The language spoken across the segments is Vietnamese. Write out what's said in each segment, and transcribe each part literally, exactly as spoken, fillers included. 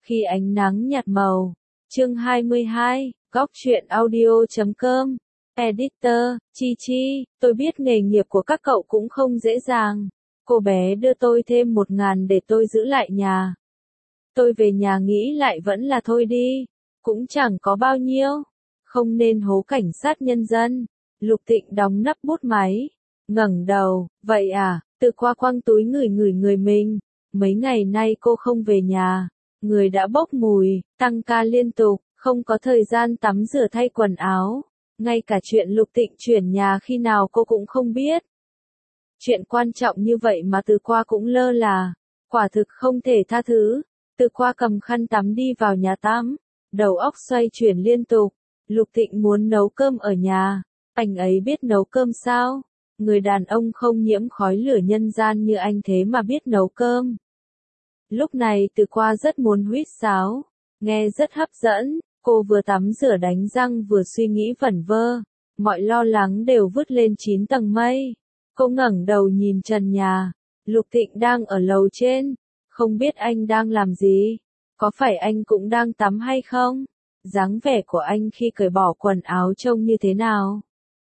Khi ánh nắng nhạt màu. Chương hai mươi hai, góc truyện audio chấm com. Editor, Chi Chi, tôi biết nghề nghiệp của các cậu cũng không dễ dàng. Cô bé đưa tôi thêm một ngàn để tôi giữ lại nhà. Tôi về nhà nghĩ lại vẫn là thôi đi. Cũng chẳng có bao nhiêu. Không nên hố cảnh sát nhân dân. Lục Thịnh đóng nắp bút máy. Ngẩng đầu, vậy à, Từ Qua quăng túi ngửi ngửi người mình. Mấy ngày nay cô không về nhà. Người đã bốc mùi, tăng ca liên tục, không có thời gian tắm rửa thay quần áo. Ngay cả chuyện Lục Thịnh chuyển nhà khi nào cô cũng không biết. Chuyện quan trọng như vậy mà Từ Qua cũng lơ là. Quả thực không thể tha thứ. Từ Qua cầm khăn tắm đi vào nhà tắm. Đầu óc xoay chuyển liên tục. Lục Thịnh muốn nấu cơm ở nhà. Anh ấy biết nấu cơm sao? Người đàn ông không nhiễm khói lửa nhân gian như anh thế mà biết nấu cơm. Lúc này Từ Qua rất muốn huýt sáo. Nghe rất hấp dẫn. Cô vừa tắm rửa đánh răng vừa suy nghĩ vẩn vơ. Mọi lo lắng đều vứt lên chín tầng mây. Cô ngẩng đầu nhìn trần nhà. Lục Thịnh đang ở lầu trên. Không biết anh đang làm gì? Có phải anh cũng đang tắm hay không? Dáng vẻ của anh khi cởi bỏ quần áo trông như thế nào?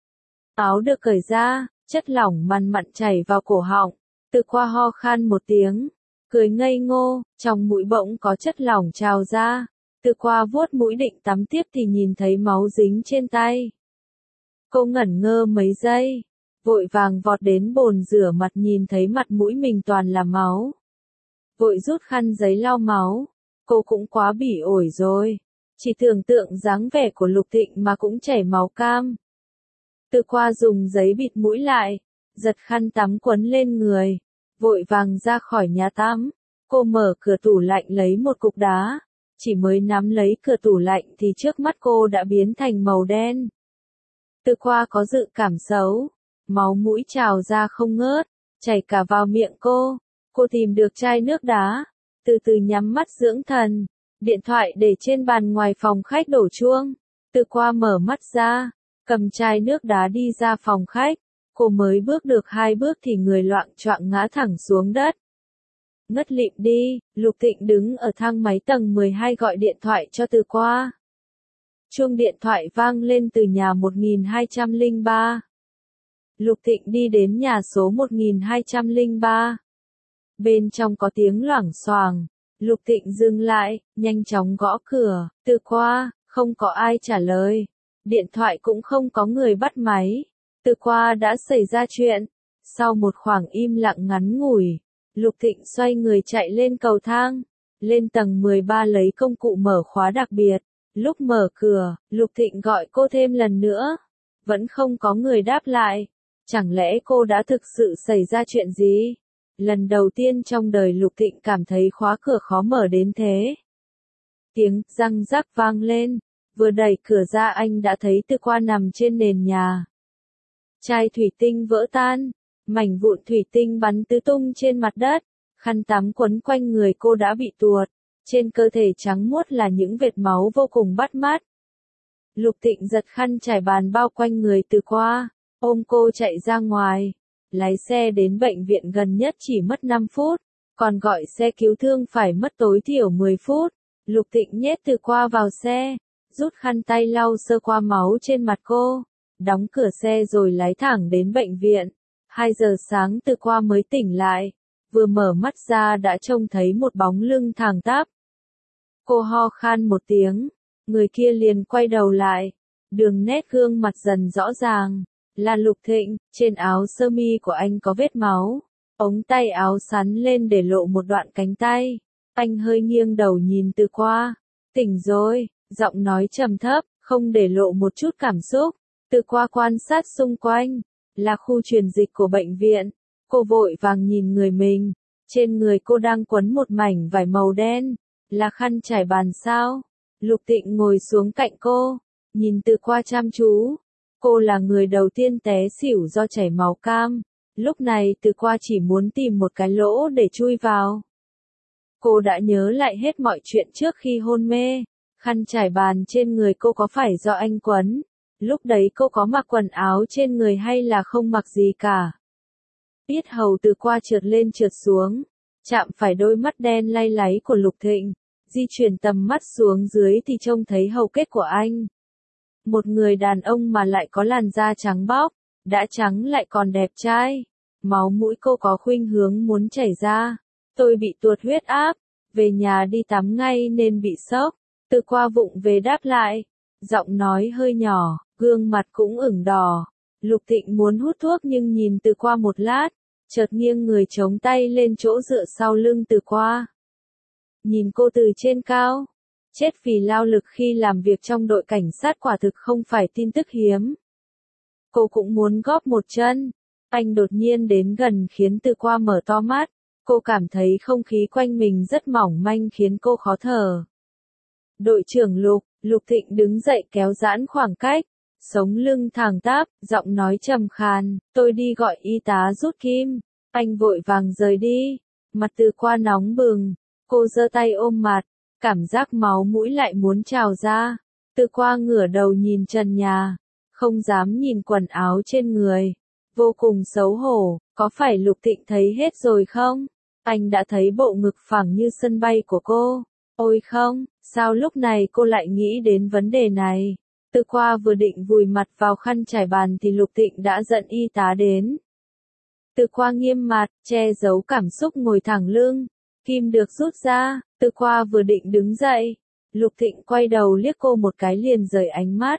Áo được cởi ra, chất lỏng mằn mặn chảy vào cổ họng. Từ Qua ho khan một tiếng, cười ngây ngô, trong mũi bỗng có chất lỏng trào ra. Từ Qua vuốt mũi định tắm tiếp thì nhìn thấy máu dính trên tay. Cô ngẩn ngơ mấy giây, vội vàng vọt đến bồn rửa mặt nhìn thấy mặt mũi mình toàn là máu. Vội rút khăn giấy lau máu. Cô cũng quá bỉ ổi rồi. Chỉ tưởng tượng dáng vẻ của Lục Thịnh mà cũng chảy máu cam. Từ Qua dùng giấy bịt mũi lại, giật khăn tắm quấn lên người, vội vàng ra khỏi nhà tắm. Cô mở cửa tủ lạnh lấy một cục đá, chỉ mới nắm lấy cửa tủ lạnh thì trước mắt cô đã biến thành màu đen. Từ Qua có dự cảm xấu, máu mũi trào ra không ngớt, chảy cả vào miệng cô. Cô tìm được chai nước đá, từ từ nhắm mắt dưỡng thần. Điện thoại để trên bàn ngoài phòng khách đổ chuông. Từ Qua mở mắt ra, cầm chai nước đá đi ra phòng khách. Cô mới bước được hai bước thì người loạng choạng ngã thẳng xuống đất. Ngất lịm đi, Lục Thịnh đứng ở thang máy tầng mười hai gọi điện thoại cho Từ Qua. Chuông điện thoại vang lên từ nhà một nghìn hai trăm lẻ ba. Lục Thịnh đi đến nhà số một nghìn hai trăm lẻ ba. Bên trong có tiếng loảng xoảng. Lục Thịnh dừng lại, nhanh chóng gõ cửa. Từ Qua, không có ai trả lời. Điện thoại cũng không có người bắt máy. Từ Qua đã xảy ra chuyện. Sau một khoảng im lặng ngắn ngủi, Lục Thịnh xoay người chạy lên cầu thang. Lên tầng mười ba lấy công cụ mở khóa đặc biệt. Lúc mở cửa, Lục Thịnh gọi cô thêm lần nữa. Vẫn không có người đáp lại. Chẳng lẽ cô đã thực sự xảy ra chuyện gì? Lần đầu tiên trong đời Lục Thịnh cảm thấy khóa cửa khó mở đến thế. Tiếng răng rắc vang lên. Vừa đẩy cửa ra anh đã thấy Từ Qua nằm trên nền nhà. Chai thủy tinh vỡ tan. Mảnh vụn thủy tinh bắn tứ tung trên mặt đất. Khăn tắm quấn quanh người cô đã bị tuột. Trên cơ thể trắng muốt là những vệt máu vô cùng bắt mắt. Lục Thịnh giật khăn trải bàn bao quanh người Từ Qua. Ôm cô chạy ra ngoài. Lái xe đến bệnh viện gần nhất chỉ mất năm phút, còn gọi xe cứu thương phải mất tối thiểu mười phút. Lục Thịnh nhét Từ Qua vào xe, rút khăn tay lau sơ qua máu trên mặt cô, đóng cửa xe rồi lái thẳng đến bệnh viện. hai giờ sáng Từ Qua mới tỉnh lại, vừa mở mắt ra đã trông thấy một bóng lưng thẳng tắp. Cô ho khan một tiếng, người kia liền quay đầu lại, đường nét gương mặt dần rõ ràng. Là Lục Thịnh, trên áo sơ mi của anh có vết máu. Ống tay áo sắn lên để lộ một đoạn cánh tay. Anh hơi nghiêng đầu nhìn Từ Qua. Tỉnh rồi, giọng nói trầm thấp, không để lộ một chút cảm xúc. Từ Qua quan sát xung quanh. Là khu truyền dịch của bệnh viện. Cô vội vàng nhìn người mình. Trên người cô đang quấn một mảnh vải màu đen. Là khăn trải bàn sao? Lục Thịnh ngồi xuống cạnh cô. Nhìn Từ Qua chăm chú. Cô là người đầu tiên té xỉu do chảy máu cam. Lúc này Từ Qua chỉ muốn tìm một cái lỗ để chui vào. Cô đã nhớ lại hết mọi chuyện trước khi hôn mê. Khăn trải bàn trên người cô có phải do anh quấn? Lúc đấy cô có mặc quần áo trên người hay là không mặc gì cả? Yết hầu Từ Qua trượt lên trượt xuống. Chạm phải đôi mắt đen lay láy của Lục Thịnh. Di chuyển tầm mắt xuống dưới thì trông thấy hầu kết của anh. Một người đàn ông mà lại có làn da trắng bóc, đã trắng lại còn đẹp trai. Máu mũi cô có khuynh hướng muốn chảy ra. Tôi bị tuột huyết áp, về nhà đi tắm ngay nên bị sốc. Từ qua vụng về đáp lại, giọng nói hơi nhỏ, gương mặt cũng ửng đỏ. Lục Thịnh muốn hút thuốc nhưng nhìn Từ qua một lát, chợt nghiêng người chống tay lên chỗ dựa sau lưng Từ qua. Nhìn cô từ trên cao, chết vì lao lực khi làm việc trong đội cảnh sát quả thực không phải tin tức hiếm. Cô cũng muốn góp một chân. Anh đột nhiên đến gần khiến Từ qua mở to mắt. Cô cảm thấy không khí quanh mình rất mỏng manh khiến cô khó thở. Đội trưởng Lục, Lục Thịnh đứng dậy kéo giãn khoảng cách, sống lưng thẳng tắp, giọng nói trầm khàn, tôi đi gọi y tá rút kim. Anh vội vàng rời đi, mặt Từ qua nóng bừng, cô giơ tay ôm mặt, cảm giác máu mũi lại muốn trào ra. Từ qua ngửa đầu nhìn trần nhà, không dám nhìn quần áo trên người, vô cùng xấu hổ, có phải Lục Thịnh thấy hết rồi không? Anh đã thấy bộ ngực phẳng như sân bay của cô. Ôi không, sao lúc này cô lại nghĩ đến vấn đề này? Từ qua vừa định vùi mặt vào khăn trải bàn thì Lục Thịnh đã dẫn y tá đến. Từ qua nghiêm mặt, che giấu cảm xúc ngồi thẳng lưng. Kim được rút ra, Từ qua vừa định đứng dậy. Lục Thịnh quay đầu liếc cô một cái liền rời ánh mắt.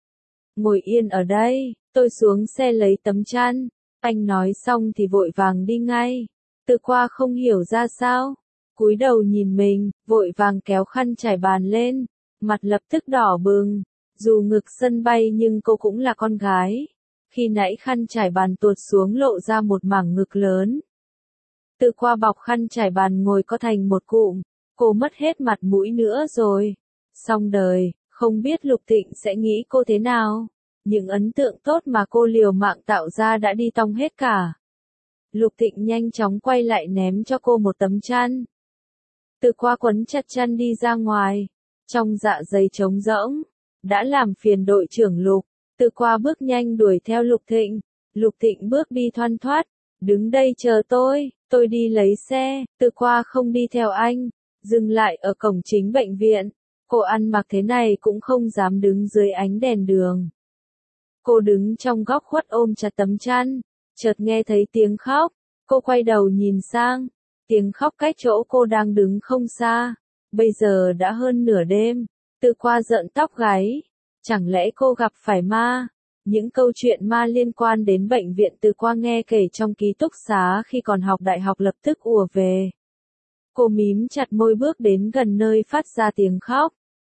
Ngồi yên ở đây, tôi xuống xe lấy tấm chăn. Anh nói xong thì vội vàng đi ngay. Từ qua không hiểu ra sao, cúi đầu nhìn mình, vội vàng kéo khăn trải bàn lên, mặt lập tức đỏ bừng. Dù ngực sân bay nhưng cô cũng là con gái. Khi nãy khăn trải bàn tuột xuống lộ ra một mảng ngực lớn. Từ qua bọc khăn trải bàn ngồi co thành một cụm, cô mất hết mặt mũi nữa rồi. Xong đời, không biết Lục Thịnh sẽ nghĩ cô thế nào. Những ấn tượng tốt mà cô liều mạng tạo ra đã đi tong hết cả. Lục Thịnh nhanh chóng quay lại ném cho cô một tấm chăn. Từ qua quấn chặt chăn đi ra ngoài, trong dạ dày trống rỗng. Đã làm phiền đội trưởng Lục, Từ qua bước nhanh đuổi theo Lục Thịnh. Lục Thịnh bước đi thoăn thoắt, đứng đây chờ tôi, tôi đi lấy xe. Từ qua không đi theo anh, dừng lại ở cổng chính bệnh viện. Cô ăn mặc thế này cũng không dám đứng dưới ánh đèn đường. Cô đứng trong góc khuất ôm chặt tấm chăn, chợt nghe thấy tiếng khóc. Cô quay đầu nhìn sang, tiếng khóc cách chỗ cô đang đứng không xa. Bây giờ đã hơn nửa đêm. Từ qua rợn tóc gáy, chẳng lẽ cô gặp phải ma? Những câu chuyện ma liên quan đến bệnh viện Từ qua nghe kể trong ký túc xá khi còn học đại học lập tức ùa về. Cô mím chặt môi bước đến gần nơi phát ra tiếng khóc.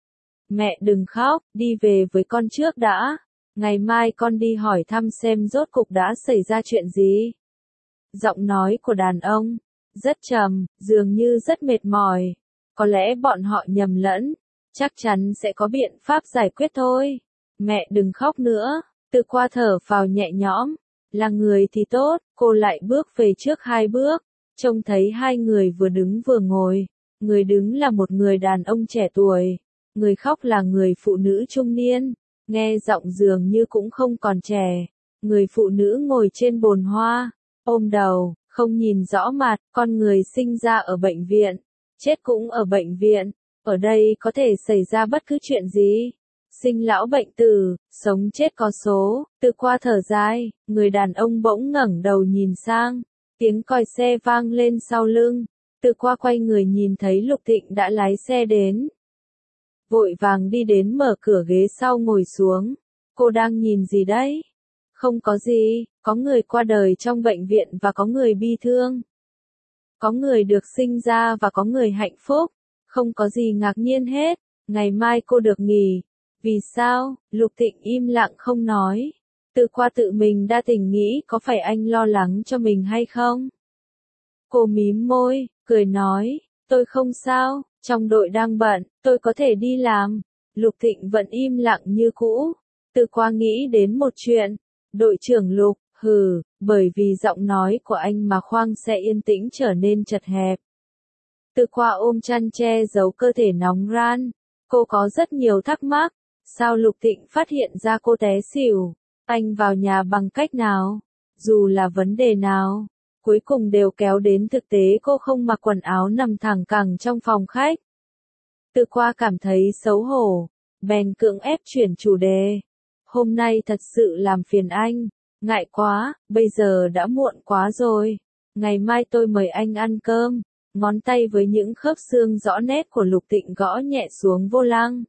Mẹ đừng khóc, đi về với con trước đã. Ngày mai con đi hỏi thăm xem rốt cục đã xảy ra chuyện gì. Giọng nói của đàn ông, rất trầm, dường như rất mệt mỏi. Có lẽ bọn họ nhầm lẫn. Chắc chắn sẽ có biện pháp giải quyết thôi. Mẹ đừng khóc nữa. Từ qua thở phào nhẹ nhõm. Là người thì tốt, cô lại bước về trước hai bước. Trông thấy hai người vừa đứng vừa ngồi. Người đứng là một người đàn ông trẻ tuổi. Người khóc là người phụ nữ trung niên. Nghe giọng dường như cũng không còn trẻ. Người phụ nữ ngồi trên bồn hoa, ôm đầu, không nhìn rõ mặt. Con người sinh ra ở bệnh viện, chết cũng ở bệnh viện. Ở đây có thể xảy ra bất cứ chuyện gì. Sinh lão bệnh tử, sống chết có số. Từ qua thở dài, người đàn ông bỗng ngẩng đầu nhìn sang. Tiếng còi xe vang lên sau lưng. Từ qua quay người nhìn thấy Lục Thịnh đã lái xe đến. Vội vàng đi đến mở cửa ghế sau ngồi xuống. Cô đang nhìn gì đấy? Không có gì, có người qua đời trong bệnh viện và có người bi thương. Có người được sinh ra và có người hạnh phúc. Không có gì ngạc nhiên hết. Ngày mai cô được nghỉ. Vì sao? Lục Thịnh im lặng không nói. Từ qua tự mình đa tình nghĩ có phải anh lo lắng cho mình hay không? Cô mím môi, cười nói, tôi không sao, trong đội đang bận, tôi có thể đi làm. Lục Thịnh vẫn im lặng như cũ. Từ qua nghĩ đến một chuyện. Đội trưởng Lục, hừ, bởi vì giọng nói của anh mà khoang xe yên tĩnh trở nên chật hẹp. Từ qua ôm chăn che giấu cơ thể nóng ran. Cô có rất nhiều thắc mắc. Sao Lục Thịnh phát hiện ra cô té xỉu? Anh vào nhà bằng cách nào? Dù là vấn đề nào, cuối cùng đều kéo đến thực tế cô không mặc quần áo nằm thẳng cẳng trong phòng khách. Từ Qua cảm thấy xấu hổ, bèn cưỡng ép chuyển chủ đề. Hôm nay thật sự làm phiền anh, ngại quá, bây giờ đã muộn quá rồi. Ngày mai tôi mời anh ăn cơm. Ngón tay với những khớp xương rõ nét của Lục Tịnh gõ nhẹ xuống vô lăng.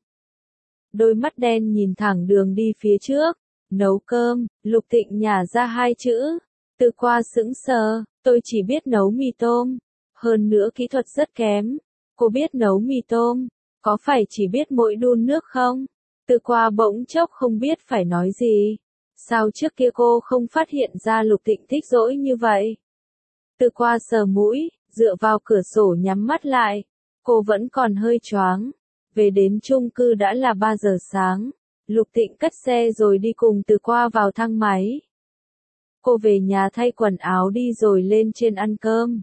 Đôi mắt đen nhìn thẳng đường đi phía trước. Nấu cơm, Lục Tịnh nhả ra hai chữ. Từ Qua sững sờ, tôi chỉ biết nấu mì tôm. Hơn nữa kỹ thuật rất kém. Cô biết nấu mì tôm, có phải chỉ biết mỗi đun nước không? Từ Qua bỗng chốc không biết phải nói gì. Sao trước kia cô không phát hiện ra Lục Tịnh thích dỗi như vậy? Từ Qua sờ mũi, dựa vào cửa sổ nhắm mắt lại. Cô vẫn còn hơi choáng. Về đến chung cư đã là ba giờ sáng. Lục Tịnh cất xe rồi đi cùng Từ Qua vào thang máy. Cô về nhà thay quần áo đi rồi lên trên ăn cơm.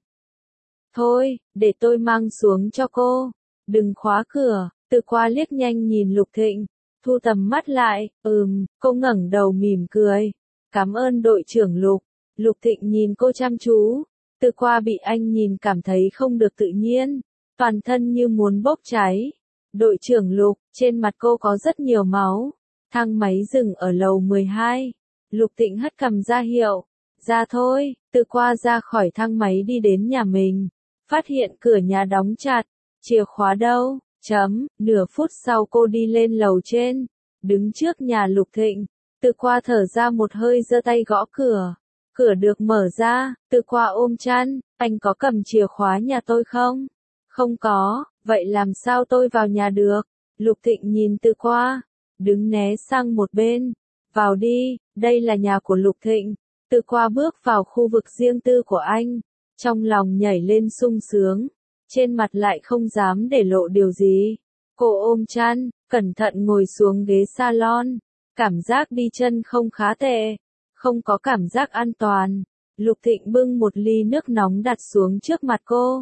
Thôi, để tôi mang xuống cho cô. Đừng khóa cửa. Từ Qua liếc nhanh nhìn Lục Thịnh. Thu tầm mắt lại, ừm, cô ngẩng đầu mỉm cười. Cảm ơn đội trưởng Lục. Lục Thịnh nhìn cô chăm chú. Từ Qua bị anh nhìn cảm thấy không được tự nhiên. Toàn thân như muốn bốc cháy. Đội trưởng Lục, trên mặt cô có rất nhiều máu. Thang máy dừng ở lầu mười hai. Lục Tịnh hất cằm ra hiệu. Ra thôi, Từ Qua ra khỏi thang máy đi đến nhà mình. Phát hiện cửa nhà đóng chặt. Chìa khóa đâu? Chấm, nửa phút sau cô đi lên lầu trên. Đứng trước nhà Lục Thịnh. Từ Qua thở ra một hơi giơ tay gõ cửa. Cửa được mở ra, Từ Qua ôm chăn. Anh có cầm chìa khóa nhà tôi không? Không có, vậy làm sao tôi vào nhà được? Lục Thịnh nhìn Từ Qua. Đứng né sang một bên. Vào đi, đây là nhà của Lục Thịnh. Từ Qua bước vào khu vực riêng tư của anh. Trong lòng nhảy lên sung sướng. Trên mặt lại không dám để lộ điều gì. Cô ôm chăn, cẩn thận ngồi xuống ghế salon. Cảm giác đi chân không khá tệ. Không có cảm giác an toàn. Lục Thịnh bưng một ly nước nóng đặt xuống trước mặt cô.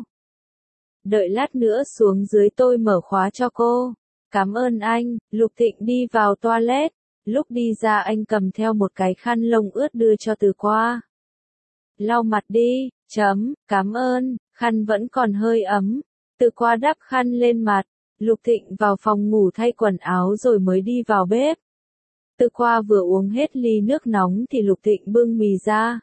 Đợi lát nữa xuống dưới tôi mở khóa cho cô. Cảm ơn anh. Lục Thịnh đi vào toilet. Lúc đi ra anh cầm theo một cái khăn lông ướt đưa cho Từ Qua. Lau mặt đi, chấm, cảm ơn, khăn vẫn còn hơi ấm. Từ Qua đắp khăn lên mặt. Lục Thịnh vào phòng ngủ thay quần áo rồi mới đi vào bếp. Từ Qua vừa uống hết ly nước nóng thì Lục Thịnh bưng mì ra.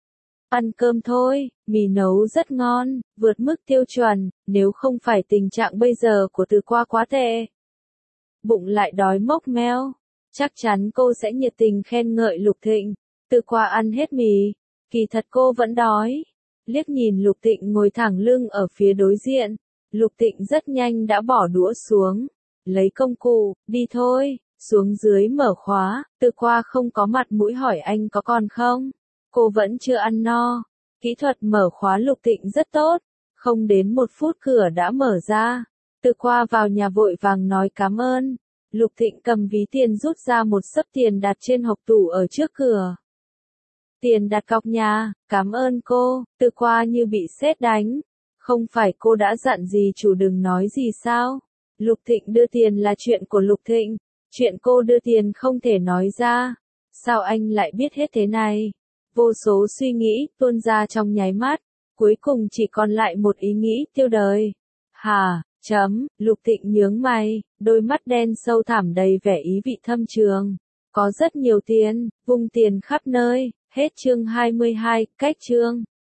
Ăn cơm thôi, mì nấu rất ngon, vượt mức tiêu chuẩn, nếu không phải tình trạng bây giờ của Từ Qua quá tệ. Bụng lại đói mốc meo, chắc chắn cô sẽ nhiệt tình khen ngợi Lục Thịnh. Từ Qua ăn hết mì, kỳ thật cô vẫn đói. Liếc nhìn Lục Thịnh ngồi thẳng lưng ở phía đối diện, Lục Thịnh rất nhanh đã bỏ đũa xuống, lấy công cụ, đi thôi, xuống dưới mở khóa. Từ Qua không có mặt mũi hỏi anh có còn không. Cô vẫn chưa ăn no. Kỹ thuật mở khóa Lục Thịnh rất tốt. Không đến một phút cửa đã mở ra. Từ Qua vào nhà vội vàng nói cảm ơn. Lục Thịnh cầm ví tiền rút ra một xấp tiền đặt trên hộc tủ ở trước cửa. Tiền đặt cọc nhà, cảm ơn cô. Từ Qua như bị sét đánh. Không phải cô đã dặn gì chủ đừng nói gì sao? Lục Thịnh đưa tiền là chuyện của Lục Thịnh. Chuyện cô đưa tiền không thể nói ra. Sao anh lại biết hết thế này? Vô số suy nghĩ tuôn ra trong nháy mắt. Cuối cùng chỉ còn lại một ý nghĩ tiêu đời. Hà, chấm, Lục Thịnh nhướng mày, đôi mắt đen sâu thẳm đầy vẻ ý vị thâm trường. Có rất nhiều tiền, vung tiền khắp nơi. Hết chương hai mươi hai, cách chương.